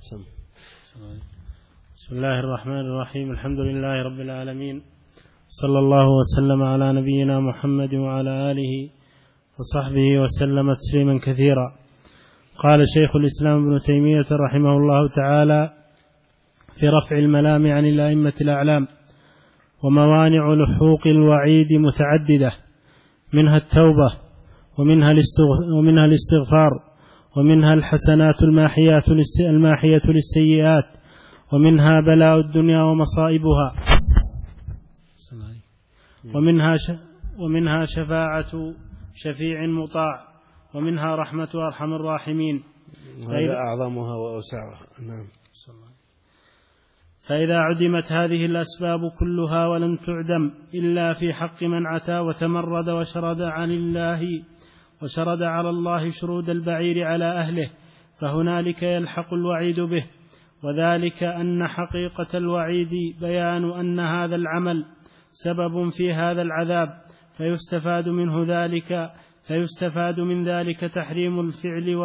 بسم الله الرحمن الرحيم. الحمد لله رب العالمين، صلى الله وسلم على نبينا محمد وعلى آله وصحبه وسلم تسليما كثيرا. قال شيخ الإسلام ابن تيمية رحمه الله تعالى في رفع الملام عن الأئمة الأعلام: وموانع لحوق الوعيد متعددة، منها التوبة، ومنها الاستغفار، ومنها الحسنات الماحية للسيئات، ومنها بلاء الدنيا ومصائبها، ومنها شفاعة شفيع مطاع، ومنها رحمة أرحم الراحمين، هذا أعظمها وأوسعها. نعم. فإذا عدمت هذه الأسباب كلها ولم تعدم إلا في حق من عتى وتمرد وشرد على الله شرود البعير على أهله، فهنالك يلحق الوعيد به. وذلك أن حقيقة الوعيد بيان أن هذا العمل سبب في هذا العذاب، فيستفاد من ذلك تحريم الفعل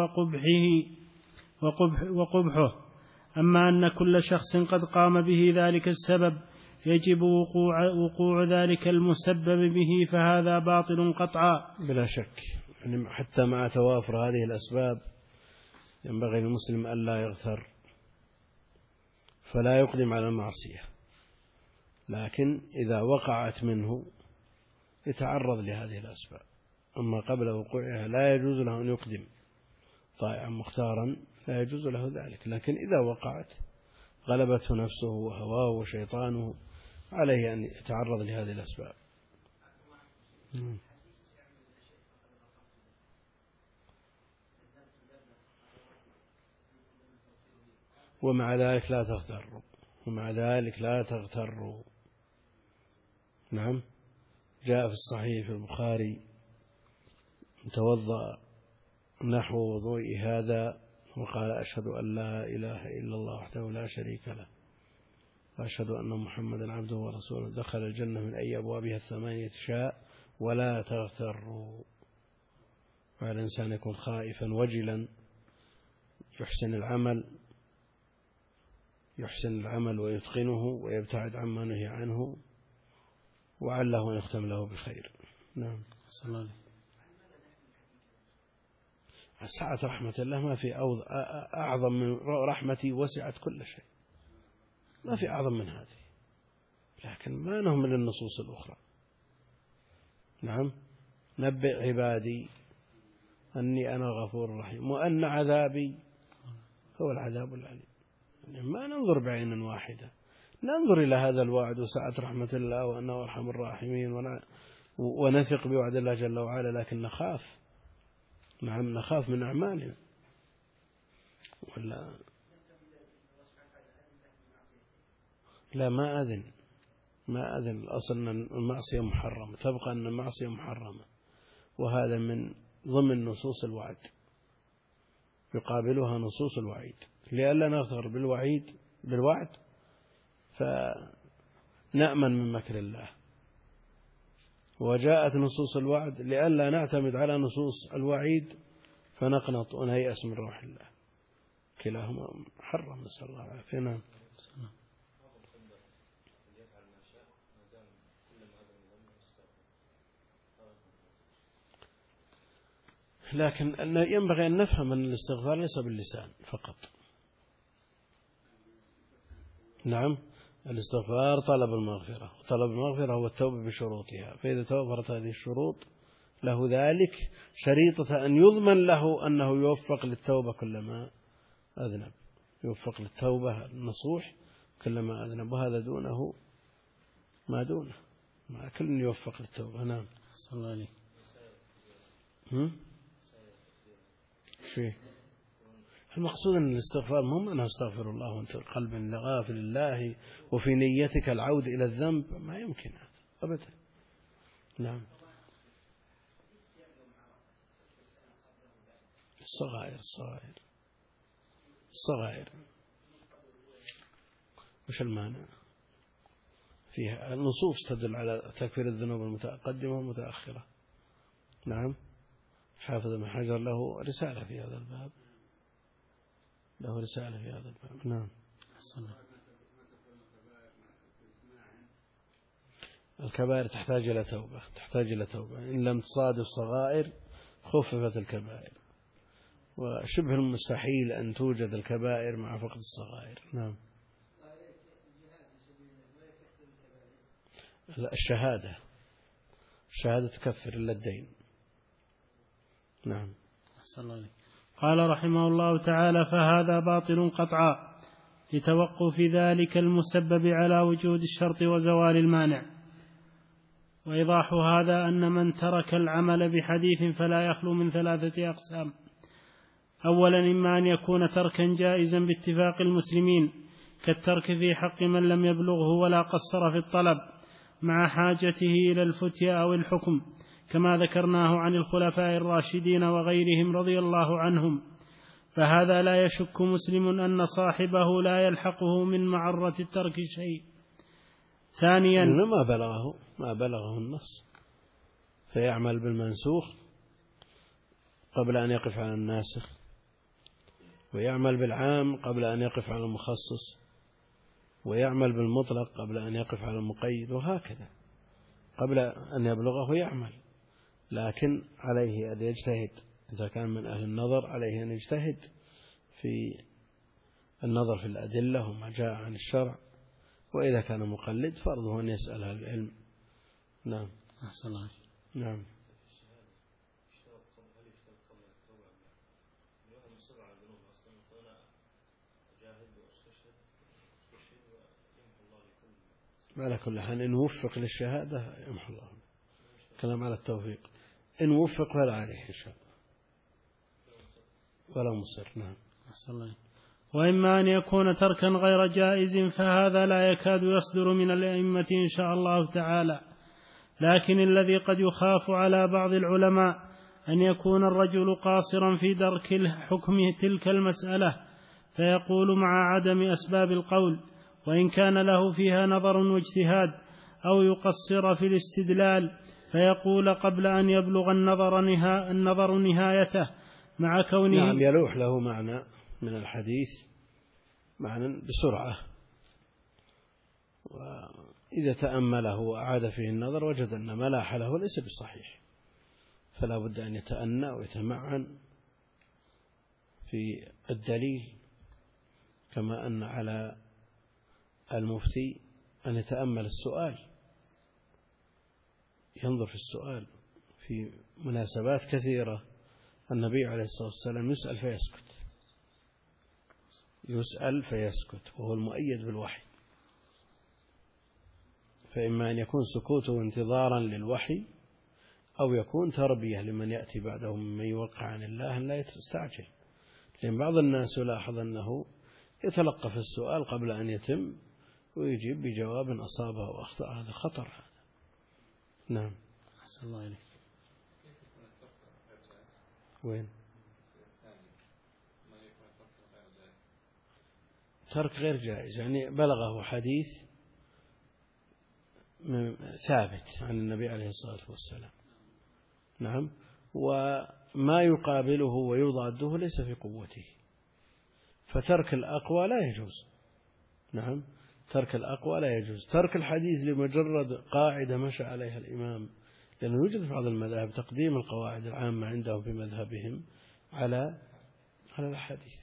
وقبحه. أما أن كل شخص قد قام به ذلك السبب يجب وقوع ذلك المسبب به، فهذا باطل قطعا بلا شك. يعني حتى مع توافر هذه الأسباب ينبغي للمسلم ألا يغتر، فلا يقدم على المعصية، لكن إذا وقعت منه يتعرض لهذه الأسباب. أما قبل وقوعها لا يجوز له أن يقدم طائعا مختارا، لا يجوز له ذلك. لكن إذا وقعت غلبته نفسه وهواه وشيطانه، عليه أن يتعرض لهذه الأسباب. ومع ذلك لا تغتروا. نعم. جاء في الصحيح في البخاري: توضأ نحو وضوء هذا وقال: أشهد أن لا إله إلا الله وحده لا شريك له، وأشهد أن محمدا عبده ورسوله، دخل الجنة من أي أبوابها 8 شاء، ولا تغتروا. فالإنسان يكون خائفا وجلا، يحسن العمل ويتقنه ويبتعد عما نهي عنه، وعله أن يختم له بخير. نعم. سعة رحمة الله ما في أعظم من رحمتي وسعت كل شيء، ما في أعظم من هذه، لكن ما نهمل النصوص الأخرى. نعم. نبئ عبادي أني أنا غفور رحيم، وأن عذابي هو العذاب العليم. ما ننظر بعين واحدة، ننظر إلى هذا الوعد وسعة رحمة الله وأنه أرحم الراحمين، ونثق بوعد الله جل وعلا، لكن نخاف. نعم، نخاف من أعمالهم. لا، ما أذن. الأصل أن المعصية محرمة، تبقى أن المعصية محرمة، وهذا من ضمن نصوص الوعد، يقابلها نصوص الوعيد، لئلا نغتر بالوعد فنأمن من مكر الله. وجاءت نصوص الوعد لئلا نعتمد على نصوص الوعيد فنقنط ونيأس من روح الله. كلاهما حرم، نسأل الله العافية. نعم. لكن ينبغي أن نفهم أن الاستغفار ليس باللسان فقط. نعم. الاستغفار طلب المغفرة، وطلب المغفرة هو التوبة بشروطها، فإذا توفرت هذه الشروط له ذلك شريطة أن يضمن له أنه يوفق للتوبة كلما أذنب، يوفق للتوبة النصوح كلما أذنب، وهذا دونه ما دونه، مع كل يوفق للتوبة. نعم. صلى الله عليه. شيء المقصود أن الاستغفار مهم أنه استغفر الله وأنت قلب لغافل الله وفي نيتك العود إلى الذنب، ما يمكن هذا أبدا. نعم. الصغائر وش المانع فيها؟ النصوص تدل على تكفير الذنوب المتقدمة والمتأخرة. نعم. حافظ ابن حجر له رسالة في هذا الباب له رسالة في هذا الباب. نعم. الكبائر تحتاج إلى توبة، إن لم تصادف صغائر خففت الكبائر، وشبه المستحيل أن توجد الكبائر مع فقد الصغائر. نعم. الشهادة تكفر إلا الدين. نعم. قال رحمه الله تعالى: فهذا باطل قطعا لتوقف ذلك المسبب على وجود الشرط وزوال المانع. وإيضاح هذا أن من ترك العمل بحديث فلا يخلو من 3 أقسام: أولا، إما أن يكون تركا جائزا باتفاق المسلمين، كالترك في حق من لم يبلغه ولا قصر في الطلب مع حاجته إلى الفتيا أو الحكم، كما ذكرناه عن الخلفاء الراشدين وغيرهم رضي الله عنهم، فهذا لا يشك مسلم أن صاحبه لا يلحقه من معرة الترك شيء. ثانيا، ما بلغه النص فيعمل بالمنسوخ قبل أن يقف على الناسخ، ويعمل بالعام قبل أن يقف على المخصص، ويعمل بالمطلق قبل أن يقف على المقيد، وهكذا قبل أن يبلغه يعمل. لكن عليه أن يجتهد، إذا كان من أهل النظر عليه أن يجتهد في النظر في الأدلة وما جاء عن الشرع، وإذا كان مقلد فرضه أن يسأل أهل العلم. نعم. أحسن الله. نعم. على كل حال إن وفق للشهادة يمحو الله. كلام على التوفيق، إن وفق فلا عليه إن شاء الله ولا مصر. نعم. أحسن الله. وإما أن يكون تركا غير جائز، فهذا لا يكاد يصدر من الأئمة إن شاء الله تعالى، لكن الذي قد يخاف على بعض العلماء أن يكون الرجل قاصرا في درك الحكم تلك المسألة، فيقول مع عدم أسباب القول وإن كان له فيها نظر واجتهاد، أو يقصر في الاستدلال فيقول قبل أن يبلغ النظر نهايته، مع كونه نعم يلوح له معنى من الحديث معنى بسرعة، وإذا تأمله وأعاد فيه النظر وجد أن ما لاح له ليس بصحيح، فلا بد أن يتأنى ويتمعن في الدليل، كما أن على المفتي أن يتأمل السؤال، ينظر في السؤال. في مناسبات كثيرة النبي عليه الصلاة والسلام يسأل فيسكت وهو المؤيد بالوحي، فإما أن يكون سكوته انتظارا للوحي، أو يكون تربية لمن يأتي بعده ممن يوقع عن الله أن لا يستعجل، لأن بعض الناس يلاحظ أنه يتلقف السؤال قبل أن يتم ويجيب بجواب أصابه وأخطأ، هذا خطر هذا. نعم. أحسن الله إليك. وين؟ ترك غير جائز، يعني بلغه حديث ثابت عن النبي عليه الصلاة والسلام. نعم. وما يقابله ويضاده ليس في قوته، فترك الأقوى لا يجوز. نعم. ترك الأقوى لا يجوز. ترك الحديث لمجرد قاعدة مشى عليها الإمام، لأنه يوجد في بعض المذاهب تقديم القواعد العامة عندهم في مذهبهم على الأحاديث،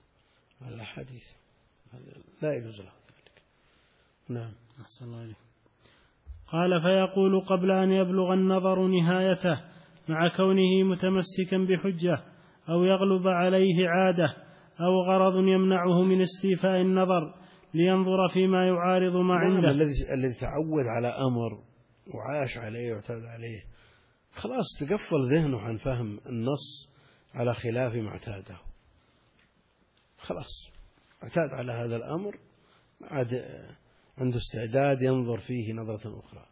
لا يجوز له ذلك. نعم. أحسن الله إليك. قال: فيقول قبل أن يبلغ النظر نهايته، مع كونه متمسكا بحجة، أو يغلب عليه عادة، أو غرض يمنعه من استيفاء النظر لينظر فيما يعارض ما عنده. الذي تعود على أمر وعاش عليه واعتاد عليه، خلاص تقفل ذهنه عن فهم النص على خلاف ما اعتاده، خلاص اعتاد على هذا الأمر، عاد عنده استعداد ينظر فيه نظرة أخرى.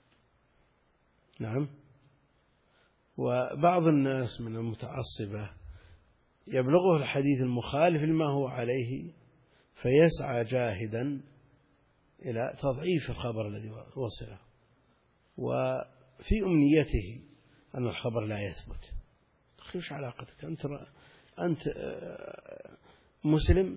نعم. وبعض الناس من المتعصبة يبلغه الحديث المخالف لما هو عليه، فيسعى جاهدا إلى تضعيف الخبر الذي وصله، وفي أمنيته أن الخبر لا يثبت. وش علاقتك أنت مسلم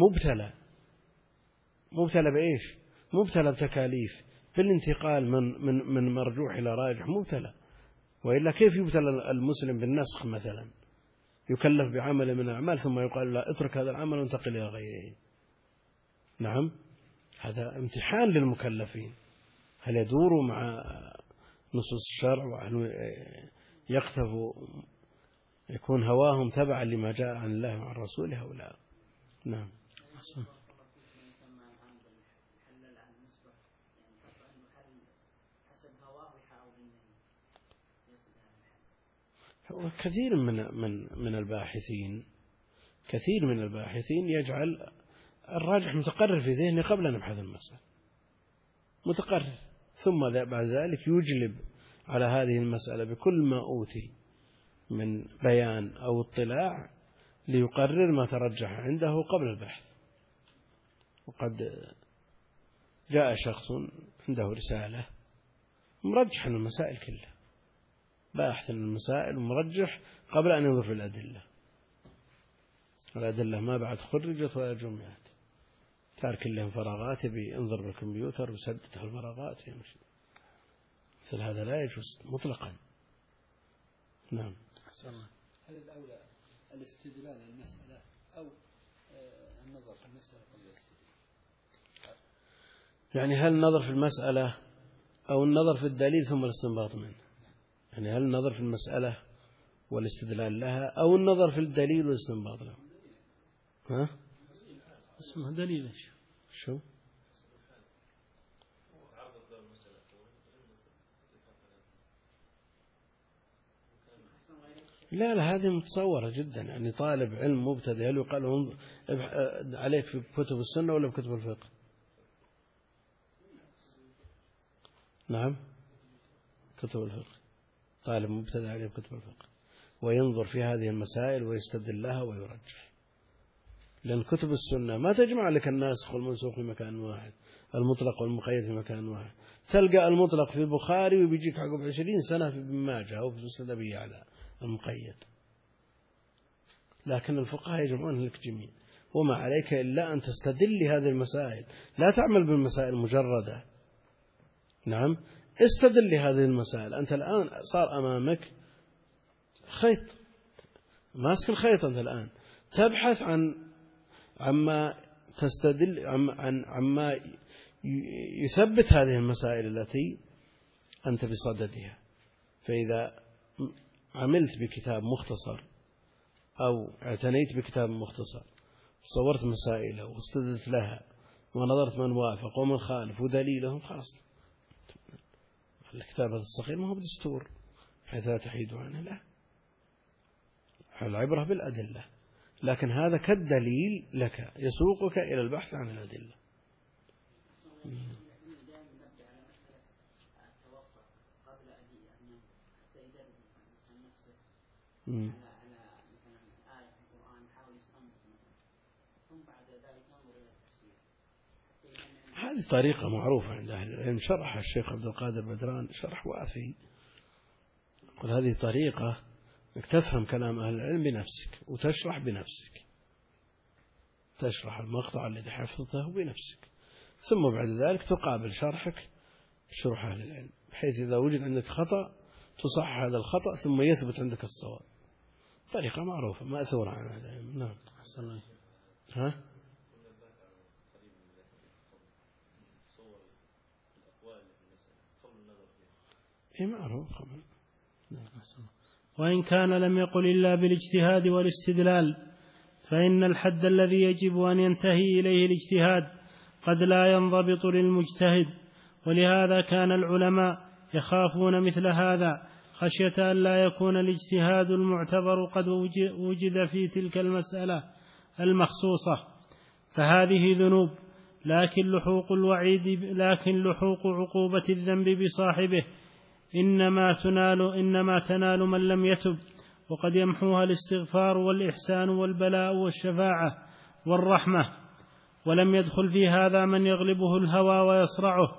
مبتلى بإيش؟ مبتلى بتكاليف، بالانتقال من مرجوح إلى راجح مبتلى. وإلا كيف يبتلى المسلم بالنسخ مثلا؟ يكلف بعمل من الأعمال ثم يقال لا اترك هذا العمل وانتقل إلى غيره. نعم، هذا امتحان للمكلفين، هل يدوروا مع نصوص الشرع وهل يقتفوا يكون هواهم تبعا لما جاء عن الله وعن رسوله أو لا. نعم. كثير من الباحثين يجعل الراجح متقرر في ذهنه قبل أن يبحث المسألة، متقرر، ثم بعد ذلك يجلب على هذه المسألة بكل ما أوتي من بيان أو اطلاع ليقرر ما ترجح عنده قبل البحث. وقد جاء شخص عنده رسالة مرجح المسائل كلها، باحث المسائل ومرجح قبل أن ينظر في الأدلة ما بعد خرجت ولا جمعت، تارك لهم فراغات بينظر بالكمبيوتر وسدد الفراغات يمشي. مثل هذا لا يجوز مطلقا. نعم. هل الأولى الاستدلال المسألة أو النظر في المسألة قبل الاستدلال؟ يعني هل النظر في المسألة أو النظر في الدليل ثم الاستنباط منه؟ يعني هل النظر في المسألة والاستدلال لها أو النظر في الدليل والاستنباط له؟ ها؟ اسمه دليل. شو؟ لا هذه متصورة جدا. يعني طالب علم مبتدئ هل يقال له عليك في كتب السنة ولا بكتب الفقه؟ نعم، كتب الفقه. طالب مبتدئ عليه بكتب الفقه وينظر في هذه المسائل ويستدل لها ويرجح، لأن كتب السنة ما تجمع لك الناسخ والمنسوخ في مكان واحد، المطلق والمقيد في مكان واحد. تلقى المطلق في البخاري وبيجيك عقب 20 سنة في ابن ماجه أو في مسند أبي يعلى المقيد، لكن الفقهاء يجمعون لك جميع. وما عليك إلا أن تستدل لهذه المسائل، لا تعمل بالمسائل مجردة. نعم، استدل لهذه المسائل. أنت الآن صار أمامك خيط، ماسك الخيط، أنت الآن تبحث عما تستدل عما يثبت هذه المسائل التي أنت بصددها. فإذا عملت بكتاب مختصر أو اعتنيت بكتاب مختصر صورت مسائله واستدلت لها ونظرت من وافق ومن خالف ودليلهم، خلاص الكتاب هذا الصغير ما هو بدستور حيث لا تحيد عنه، لا، العبرة بالأدلة. لكن هذا كالدليل لك يسوقك إلى البحث عن الأدلة. هذه طريقة معروفة عند أهل العلم، شرح الشيخ عبد القادر بدران شرح وافي. يقول هذه طريقة أنك تفهم كلام أهل العلم بنفسك وتشرح بنفسك، تشرح المقطع الذي حفظته بنفسك، ثم بعد ذلك تقابل شرحك بشرح أهل العلم، بحيث إذا وجد عندك خطأ تصحح هذا الخطأ ثم يثبت عندك الصواب. طريقة معروفة مأثورة عن أهل العلم. نعم. ها؟ إيه معروف. وإن كان لم يقل إلا بالاجتهاد والاستدلال، فإن الحد الذي يجب أن ينتهي إليه الاجتهاد قد لا ينضبط للمجتهد، ولهذا كان العلماء يخافون مثل هذا خشية أن لا يكون الاجتهاد المعتبر قد وجد في تلك المسألة المخصوصة، فهذه ذنوب، لكن لحوق عقوبة الذنب بصاحبه إنما تنال من لم يتب، وقد يمحوها الاستغفار والإحسان والبلاء والشفاعة والرحمة. ولم يدخل في هذا من يغلبه الهوى ويصرعه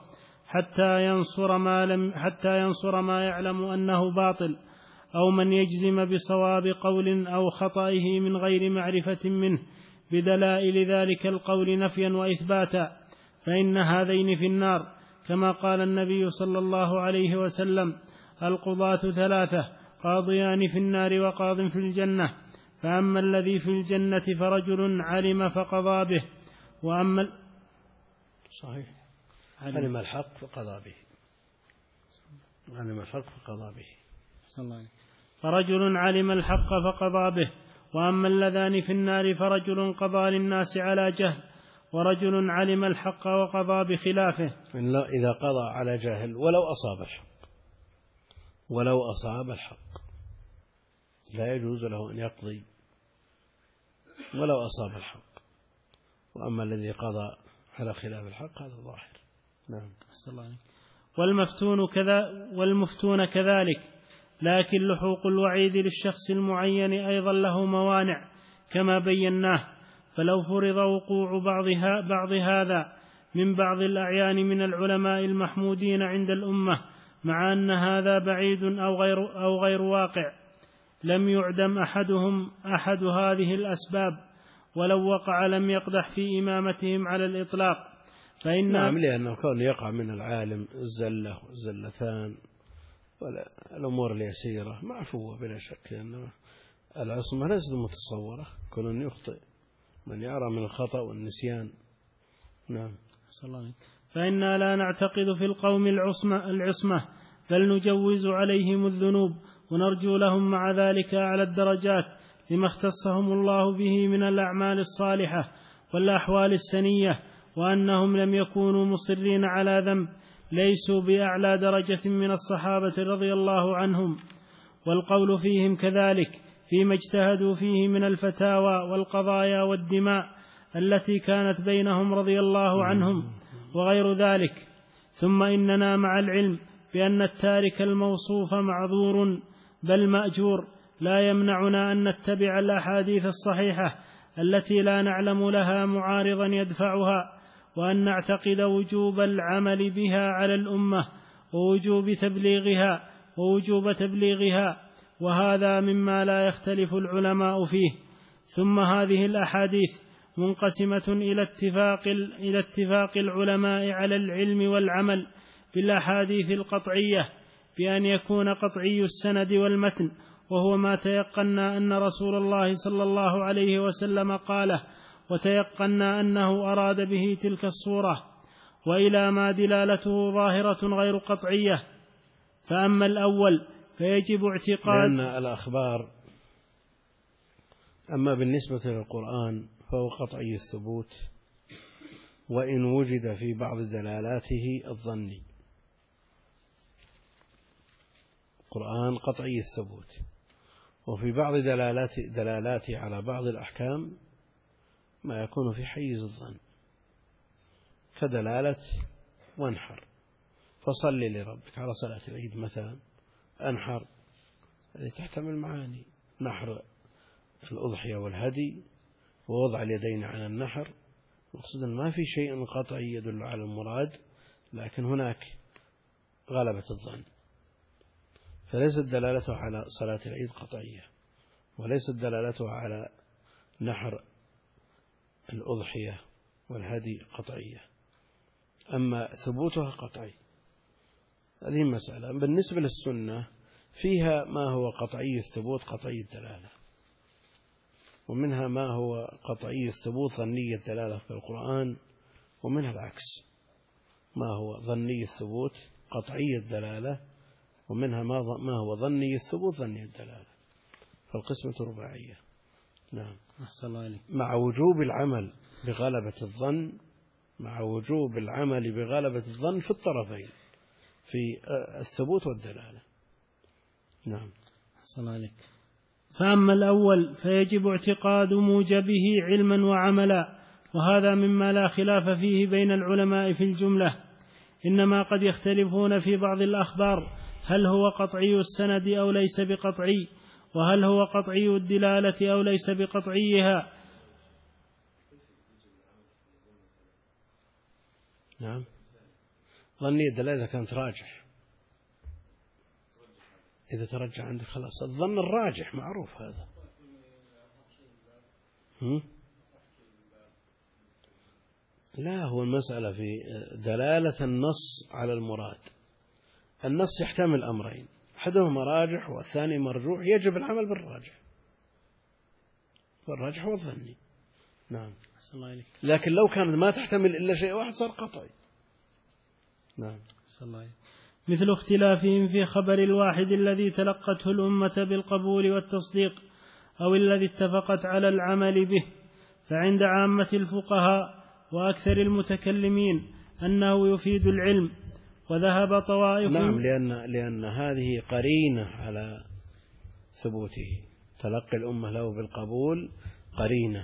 حتى ينصر ما يعلم أنه باطل، أو من يجزم بصواب قول أو خطئه من غير معرفة منه بدلائل ذلك القول نفيا وإثباتا، فإن هذين في النار، كما قال النبي صلى الله عليه وسلم: القضاة ثلاثة، قاضيان في النار وقاض في الجنة، فأما الذي في الجنة فرجل علم فقضى به، وأما صحيح، علم الحق فقضى به، علم الحق فقضى به، فرجل علم الحق فقضى به، وأما اللذان في النار فرجل قضى للناس على جهل، ورجل علم الحق وقضى بخلافه. إذا قضى على جهل ولو أصاب الحق، ولو أصاب الحق لا يجوز له أن يقضي ولو أصاب الحق. وأما الذي قضى على خلاف الحق هذا ظاهر. نعم. والمفتون كذلك، لكن لحوق الوعيد للشخص المعين أيضا له موانع كما بيناه، فلو فرض وقوع بعض هذا من بعض الأعيان من العلماء المحمودين عند الأمة، مع أن هذا بعيد أو غير واقع، لم يعدم أحد هذه الأسباب، ولو وقع لم يقدح في إمامتهم على الإطلاق. نعم، لأنه كون يقع من العالم الزلة والزلتان والأمور اليسيرة معفوة بلا شك، لأن العصمة ليست متصورة، كل يخطئ من يرى من الخطأ والنسيان. نعم. فإنا لا نعتقد في القوم العصمة، بل نجوز عليهم الذنوب، ونرجو لهم مع ذلك أعلى الدرجات، لما اختصهم الله به من الأعمال الصالحة والأحوال السنية، وأنهم لم يكونوا مصرين على ذنب، ليسوا بأعلى درجة من الصحابة رضي الله عنهم، والقول فيهم كذلك فيما اجتهدوا فيه من الفتاوى والقضايا والدماء التي كانت بينهم رضي الله عنهم وغير ذلك. ثم إننا مع العلم بأن التارك الموصوف معذور بل مأجور، لا يمنعنا أن نتبع الأحاديث الصحيحة التي لا نعلم لها معارضا يدفعها، وأن نعتقد وجوب العمل بها على الأمة ووجوب تبليغها، وهذا مما لا يختلف العلماء فيه. ثم هذه الأحاديث منقسمة إلى اتفاق العلماء على العلم والعمل بالأحاديث القطعية، بأن يكون قطعي السند والمتن، وهو ما تيقنا أن رسول الله صلى الله عليه وسلم قاله، وتيقنا أنه أراد به تلك الصورة، وإلى ما دلالته ظاهرة غير قطعية. فأما الأول فيجب اعتقاد لأن الأخبار، أما بالنسبة للقرآن فهو قطعي الثبوت، وإن وجد في بعض دلالاته الظني. القرآن قطعي الثبوت، وفي بعض دلالاته على بعض الأحكام ما يكون في حيز الظن، كدلالة وانحر فصل لربك على صلاة العيد مثلا، أنحر هذه تحتمل معاني، نحر الأضحية والهدي ووضع اليدين على النحر، مقصدا ما في شيء قطعي يدل على المراد، لكن هناك غلبة الظن، فليست دلالته على صلاة العيد قطعية، وليست دلالته على نحر الأضحية والهدي قطعية، أما ثبوتها قطعي. هذه مسألة. بالنسبة للسنة فيها ما هو قطعي الثبوت قطعي الدلالة، ومنها ما هو قطعي الثبوت ظني الدلالة في القرآن، ومنها العكس، ما هو ظني الثبوت قطعي الدلالة، ومنها ما هو ظني الثبوت ظني الدلالة، فالقسمة رباعية. نعم. أحسن الله عليك. مع وجوب العمل بغلبة الظن، مع وجوب العمل بغلبة الظن في الطرفين، في الثبوت والدلالة. نعم. أحسن الله عليك. فأما الأول فيجب اعتقاد موجبه علما وعملا، وهذا مما لا خلاف فيه بين العلماء في الجملة، إنما قد يختلفون في بعض الأخبار، هل هو قطعي السند أو ليس بقطعي، وهل هو قطعي الدلالة أو ليس بقطعيها. نعم. ظني الدلالة إذا كانت راجح، إذا ترجع عندك خلاص الظن الراجح معروف هذا. لا، هو المسألة في دلالة النص على المراد. النص يحتمل أمرين، أحدهما راجح والثاني مرجوح، يجب العمل بالراجح، والراجح هو الظني. نعم. لكن لو كانت ما تحتمل إلا شيء واحد صار قطعي. نعم. مثل اختلافهم في خبر الواحد الذي تلقته الأمة بالقبول والتصديق أو الذي اتفقت على العمل به، فعند عامة الفقهاء وأكثر المتكلمين أنه يفيد العلم، وذهب طوائف. نعم، لأن هذه قرينة على ثبوته، تلقي الأمة له بالقبول قرينة،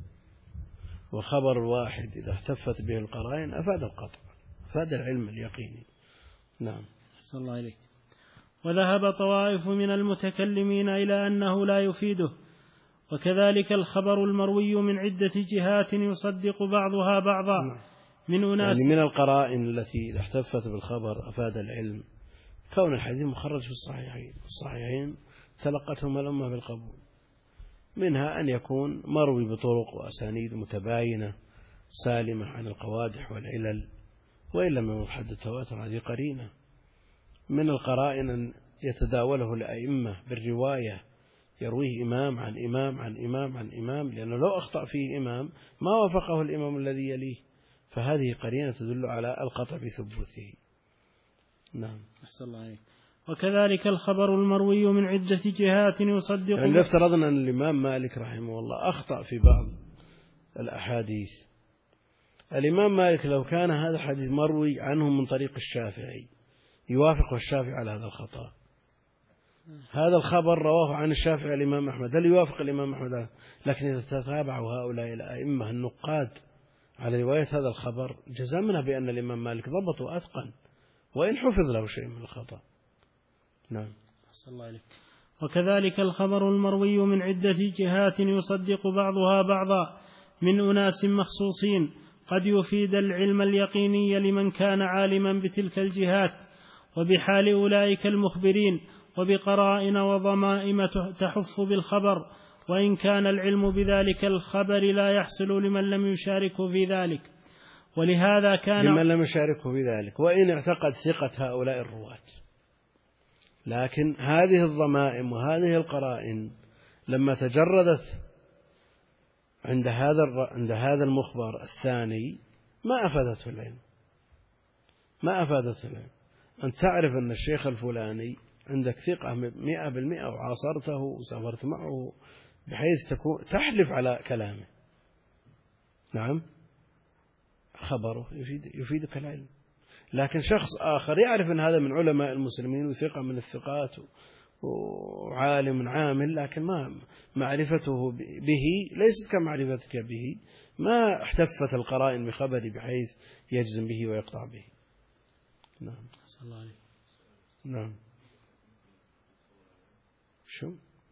وخبر الواحد إذا احتفت به القرائن أفاد القطع، أفاد العلم اليقيني. نعم. صلى الله عليه. وذهب طوائف من المتكلمين إلى أنه لا يفيده، وكذلك الخبر المروي من عدة جهات يصدق بعضها بعضا من أناس، يعني من القرائن التي احتفت بالخبر أفاد العلم كون الحديث مخرج في الصحيحين تلقتهم الأمة بالقبول، منها أن يكون مروي بطرق وأسانيد متباينة سالمة عن القوادح والعلل، وإلا من حد التواتر هذه قرينة. من القرائن أن يتداوله الأئمة بالرواية، يرويه إمام عن إمام عن إمام عن إمام، لأنه لو أخطأ فيه إمام ما وافقه الإمام الذي يليه، فهذه قرينة تدل على القطع بثبوته. نعم. أحسن الله عليك. وكذلك الخبر المروي من عدة جهات يصدق، يعني افترضنا أن الإمام مالك رحمه الله أخطأ في بعض الأحاديث، الإمام مالك لو كان هذا الحديث مروي عنه من طريق الشافعي يوافق الشافعي على هذا الخطأ، هذا الخبر رواه عن الشافعي الإمام أحمد، هل يوافق الإمام أحمد؟ لكن إذا تتابعوا هؤلاء الأئمة النقاد على رواية هذا الخبر جزمنا بأن الإمام مالك ضبط وأتقن، وإن حفظ له شيء من الخطأ. نعم. وكذلك الخبر المروي من عدة جهات يصدق بعضها بعضا من أناس مخصوصين قد يفيد العلم اليقيني لمن كان عالما بتلك الجهات وبحال أولئك المخبرين، وبقرائن وضمائم تحف بالخبر، وإن كان العلم بذلك الخبر لا يحصل لمن لم يشاركه في ذلك. ولهذا كان لمن لم يشاركه في ذلك وإن اعتقد ثقة هؤلاء الرواة، لكن هذه الضمائم وهذه القرائن لما تجردت عند هذا المخبر الثاني ما أفادته العلم، ما أفادته العلم. أن تعرف أن الشيخ الفلاني عندك ثقة 100% وعاصرته وسافرت معه بحيث تحلف على كلامه، نعم، خبره يفيدك العلم. لكن شخص آخر يعرف أن هذا من علماء المسلمين وثقة من الثقات وعالم عامل، لكن ما معرفته به ليست كمعرفتك به، ما احتفت القرائن بخبري بحيث يجزم به ويقطع به. نعم. صلى الله عليه. نعم. شو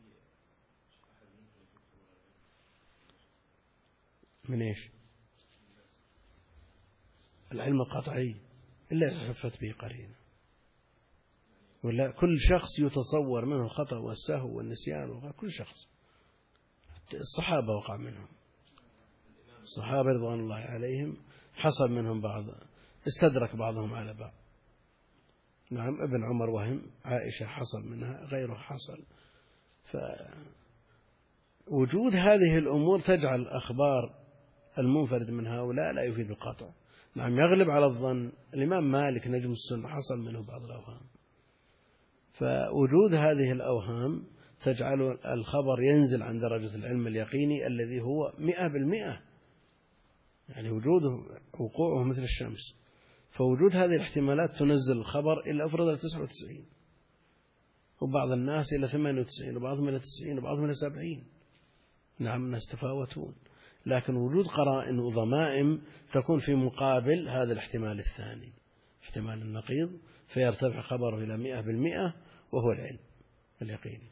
من إيش؟ العلم القطعي إلا احتفت به قرينة، ولا كل شخص يتصور منه الخطأ والسهو والنسيان، كل شخص. الصحابة وقع منهم، الصحابة رضوان الله عليهم حصل منهم بعض، استدرك بعضهم على بعض. نعم، ابن عمر وهم، عائشة حصل منها، غيره حصل. فوجود هذه الأمور تجعل أخبار المنفرد من هؤلاء لا يفيد القطع. نعم، يغلب على الظن. الإمام مالك نجم السنة حصل منه بعض الأوهام، فوجود هذه الأوهام تجعل الخبر ينزل عن درجة العلم اليقيني الذي هو 100%، يعني وقوعه مثل الشمس. فوجود هذه الاحتمالات تنزل الخبر إلى أفرض 99، وبعض الناس إلى 98، وبعضهم إلى 90، وبعضهم إلى 70. نعم، الناس تفاوتون، لكن وجود قرائن وضمائم تكون في مقابل هذا الاحتمال الثاني، احتمال النقيض، فيرتفع خبره إلى 100% وهو العلم اليقيني.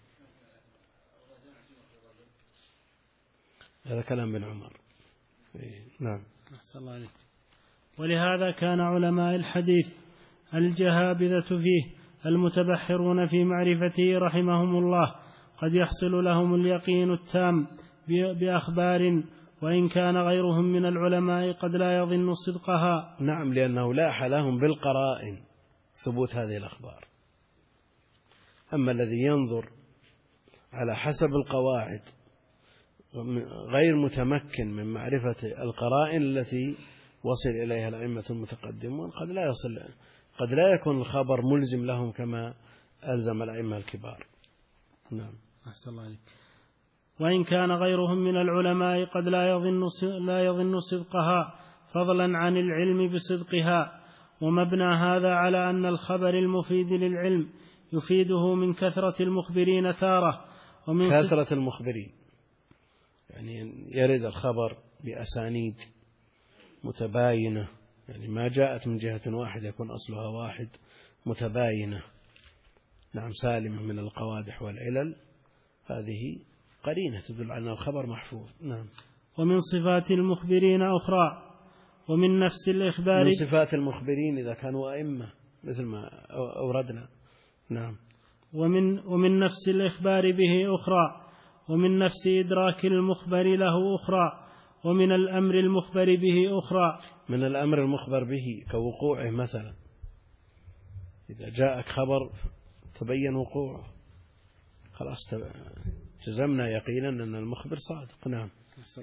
هذا كلام ابن عمر. نعم. أحسن الله عليك. ولهذا كان علماء الحديث الجهابذة فيه المتبحرون في معرفته رحمهم الله قد يحصل لهم اليقين التام بأخبار وإن كان غيرهم من العلماء قد لا يظن صدقها. نعم، لأنه لاح لهم بالقرائن ثبوت هذه الأخبار. أما الذي ينظر على حسب القواعد غير متمكن من معرفة القرائن التي وصل إليها الأئمة المتقدمون قد لا يكون الخبر ملزم لهم كما ألزم الأئمة الكبار. نعم. أحسن الله عليك. وإن كان غيرهم من العلماء قد لا يظن صدقها فضلا عن العلم بصدقها. ومبنى هذا على أن الخبر المفيد للعلم يفيده من كثرة المخبرين تارة، ومن كثرة المخبرين يعني يرد الخبر بأسانيد متباينة، يعني ما جاءت من جهة واحدة يكون أصلها واحد، متباينة، نعم، سالمة من القوادح والعلل، هذه قرينة تدل على أن الخبر محفوظ. نعم. ومن صفات المخبرين أخرى، ومن نفس الإخبار، من صفات المخبرين إذا كانوا أئمة مثل ما أوردنا. نعم. ومن نفس الإخبار به أخرى، ومن نفس إدراك المخبر له أخرى، ومن الأمر المخبر به أخرى. من الأمر المخبر به كوقوعه مثلا، إذا جاءك خبر تبين وقوعه خلاص جزمنا يقينا أن المخبر صادق. نعم.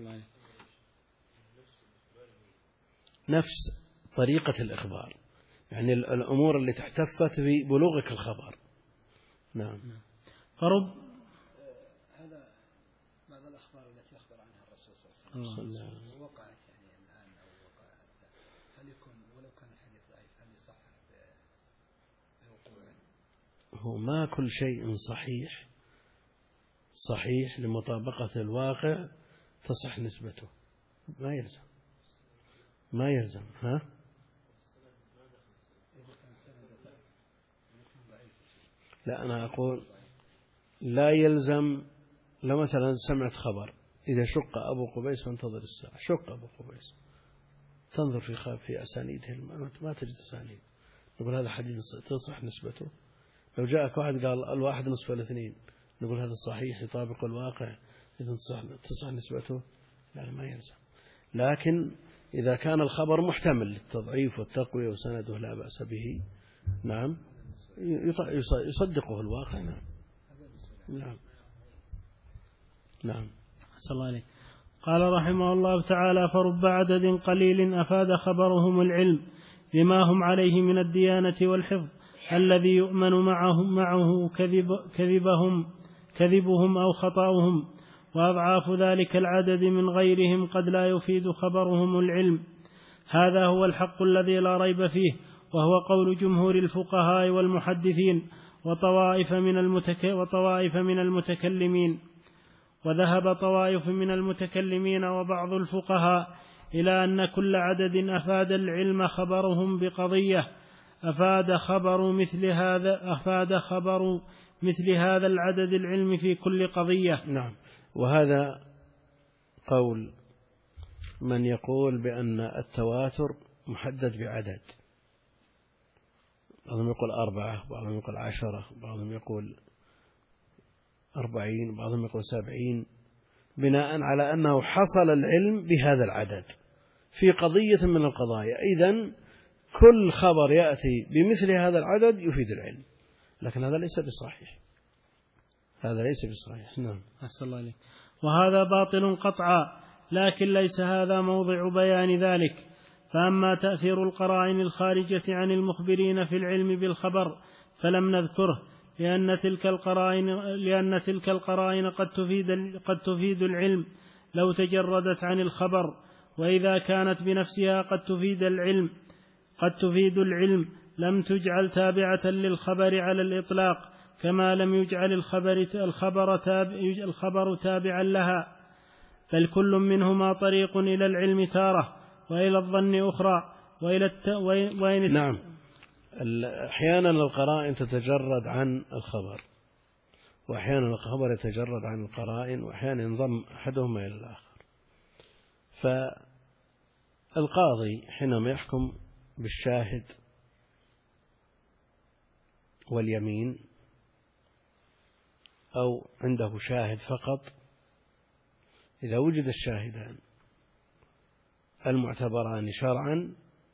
نفس طريقة الإخبار، يعني الأمور اللي تحتفت ببلوغك الخبر. نعم. هذا بعض الأخبار التي أخبر عنها الرسول صلى الله عليه وسلم وقعت يعني الآن أو وقعت، هل يكون ولو كان الحديث ضعيف هل يصح بوقوعه؟ هو ما كل شيء صحيح لمطابقة الواقع تصح نسبته، ما يلزم. ها؟ لا، أنا أقول لا يلزم. لو مثلا سمعت خبر إذا شق أبو قبيس فانتظر الساعة، شق أبو قبيس، تنظر في أسانيده ما تجد أسانيد، نقول هذا حديث تصح نسبته. لو جاءك واحد قال الواحد نصف الاثنين، نقول هذا صحيح يطابق الواقع، إذا تصح نسبته. لا، ما يلزم. لكن إذا كان الخبر محتمل للتضعيف والتقوية وسنده لا بأس به، نعم، يصدقه الواقع. نعم. نعم. نعم. أحسن الله عليك. قال رحمه الله تعالى: فرب عدد قليل أفاد خبرهم العلم بما هم عليه من الديانة والحفظ الذي يؤمن معه كذبهم أو خطأهم، وأضعاف ذلك العدد من غيرهم قد لا يفيد خبرهم العلم. هذا هو الحق الذي لا ريب فيه، وهو قول جمهور الفقهاء والمحدثين وطوائف من المتكلمين. وذهب طوائف من المتكلمين وبعض الفقهاء إلى أن كل عدد أفاد العلم خبرهم بقضية أفاد خبر مثل هذا العدد العلم في كل قضية. نعم. وهذا قول من يقول بأن التواتر محدد بعدد، بعضهم يقول 4، بعضهم يقول 10، بعضهم يقول 40، بعضهم يقول 70، بناء على أنه حصل العلم بهذا العدد في قضية من القضايا. إذن كل خبر يأتي بمثل هذا العدد يفيد العلم، لكن هذا ليس بصحيح. نعم. أحسن الله عليك. وهذا باطل قطعا، لكن ليس هذا موضع بيان ذلك. فأما تأثير القرائن الخارجة عن المخبرين في العلم بالخبر فلم نذكره، لأن تلك القرائن قد تفيد العلم لو تجردت عن الخبر، وإذا كانت بنفسها قد تفيد العلم لم تجعل تابعة للخبر على الإطلاق، كما لم يجعل الخبر تابعا لها، بل كل منهما طريق إلى العلم تارة وإلى الظن أخرى نعم. أحيانا القرائن تتجرد عن الخبر، وأحيانا الخبر يتجرد عن القرائن، وأحيانا ينضم أحدهما إلى الآخر. فالقاضي حينما يحكم بالشاهد واليمين أو عنده شاهد فقط، إذا وجد الشاهدان المعتبران شرعا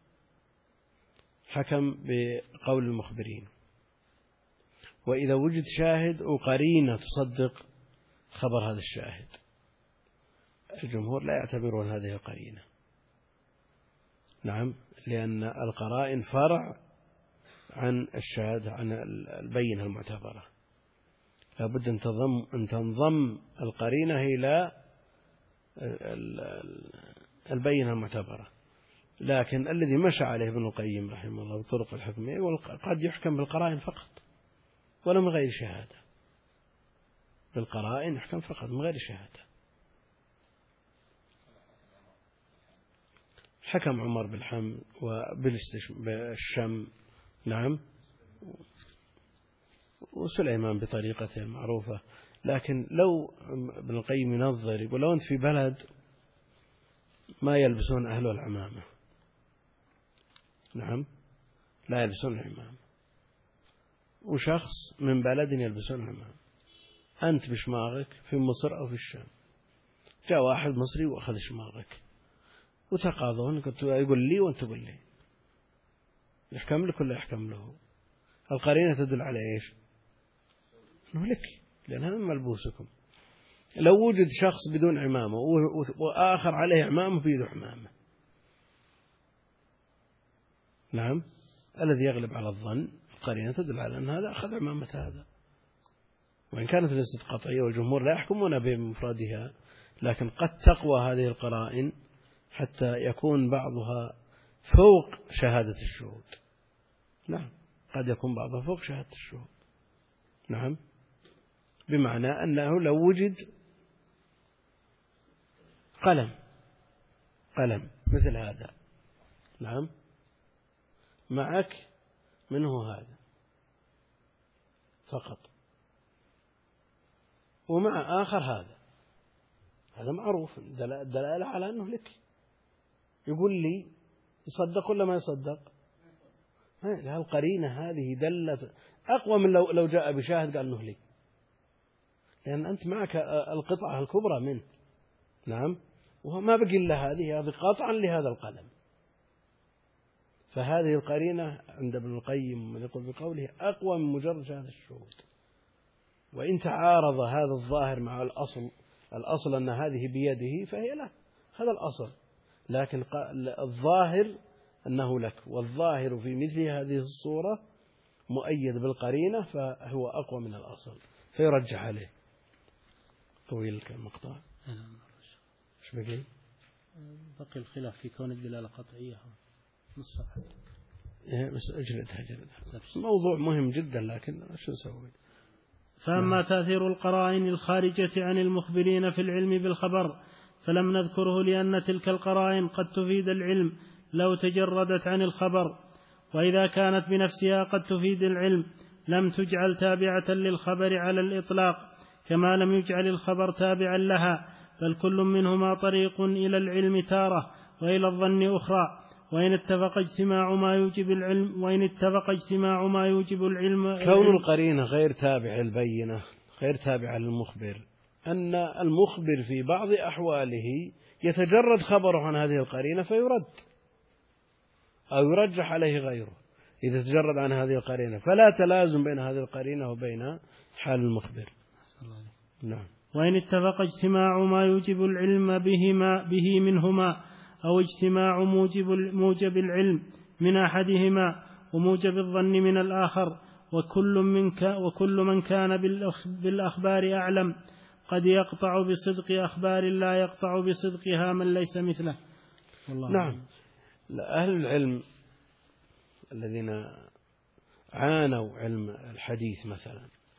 حكم بقول المخبرين. وإذا وجد شاهد وقرينة تصدق خبر هذا الشاهد، الجمهور لا يعتبرون هذه القرينة. نعم، لأن القرائن فرع عن الشاهد، عن البينة المعتبرة. لابد أن تنضم القرينة إلى البينة المعتبرة. لكن الذي مشى عليه ابن القيم رحمه الله بطرق الحكمية قد يحكم بالقرائن فقط ولا من غير شهادة. بالقرائن يحكم فقط من غير شهادة. حكم عمر بالحمل وبالشم، نعم، وسليمان بطريقته المعروفة. لكن لو ابن القيم ينظر يقول لو أنت في بلد ما يلبسون أهله العمامة، نعم، لا يلبسون العمامة، وشخص من بلد يلبسون العمامة، أنت بشماغك في مصر أو في الشام، جاء واحد مصري وأخذ شماغك وتقاضون، يقول لي وأنت تقول لي، يحكم لك ولا يحكم له؟ القرينة تدل على إيش؟ أنه لك، لأن هذا ملبوسكم. لو وجد شخص بدون عمامة وآخر عليه عمامة بيده عمامة، نعم، الذي يغلب على الظن القرينة تدل على أن هذا أخذ عمامة هذا، وإن كانت ليست قطعية والجمهور لا يحكمون بمفردها، لكن قد تقوى هذه القرائن حتى يكون بعضها فوق شهادة الشهود. نعم، قد يكون بعضها فوق شهادة الشهود. نعم، بمعنى أنه لو وجد قلم مثل هذا، نعم، معك منه هذا فقط، ومع آخر هذا معروف دلالة على أنه لك، يقول لي يصدق ولا ما يصدق؟ القرينة هذه دلت أقوى من لو جاء بشاهد قال أنه لي، لأن أنت معك القطعة الكبرى منه، نعم، وما بقي إلا هذه قطعا لهذا القلم. فهذه القرينة عند ابن القيم من يقول بقوله أقوى من مجرد هذا الشهود. وإن تعارض هذا الظاهر مع الأصل أن هذه بيده فهي له، هذا الأصل، لكن الظاهر أنه لك، والظاهر في مثل هذه الصورة مؤيد بالقرينة فهو أقوى من الأصل فيرجح عليه. طويل المقطع. ايش بقي الخلاف في كون الدلالة قطعية نص صفحة. بس اجلدها موضوع مهم جدا، لكن شو نسوي؟ فأما تأثير القرائن الخارجة عن المخبرين في العلم بالخبر فلم نذكره لأن تلك القرائن قد تفيد العلم لو تجردت عن الخبر، وإذا كانت بنفسها قد تفيد العلم لم تجعل تابعة للخبر على الإطلاق، كما لم يجعل الخبر تابعا لها، بل كل منهما طريق إلى العلم تارة وإلى الظن أخرى، وإن اتفق اجتماع ما يوجب العلم. كون القرينة غير تابعة البينة غير تابعة للمخبر، أن المخبر في بعض أحواله يتجرد خبره عن هذه القرينة فيرد أو يرجح عليه غيره إذا تجرد عن هذه القرينة، فلا تلازم بين هذه القرينة وبين حال المخبر. نعم. وإن اتفق اجتماع ما يوجب العلم به منهما أو اجتماع موجب العلم من أحدهما وموجب الظن من الآخر، وكل من كان بالأخبار أعلم قد يقطع بصدق أخبار لا يقطع بصدقها من ليس مثله. نعم. أهل العلم الذين عانوا علم الحديث مثلا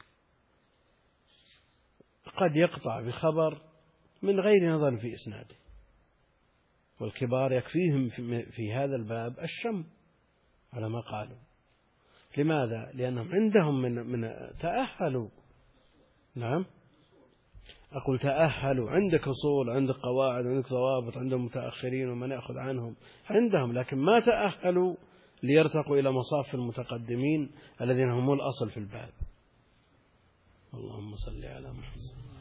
قد يقطع بخبر من غير نظر في إسناده، والكبار يكفيهم في هذا الباب الشم على ما قالوا. لماذا؟ لأنهم عندهم من تأهلوا. نعم، أقول تأهلوا، عندك أصول، عندك قواعد، عندك ضوابط، عندهم متأخرين ومن يأخذ عنهم عندهم، لكن ما تأهلوا ليرتقوا إلى مصاف المتقدمين الذين هم الأصل في الباب. اللهم صل على محمد.